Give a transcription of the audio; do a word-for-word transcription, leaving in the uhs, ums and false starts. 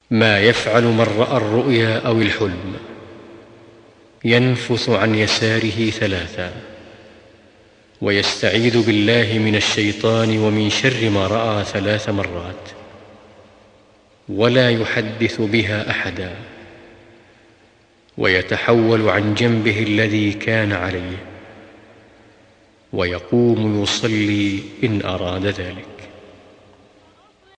ما يفعل من رأى الرؤيا أو الحلم: ينفث عن يساره ثلاثا، ويستعيذ بالله من الشيطان ومن شر ما رأى ثلاث مرات، ولا يحدث بها أحدا، ويتحول عن جنبه الذي كان عليه، ويقوم يصلي إن أراد ذلك.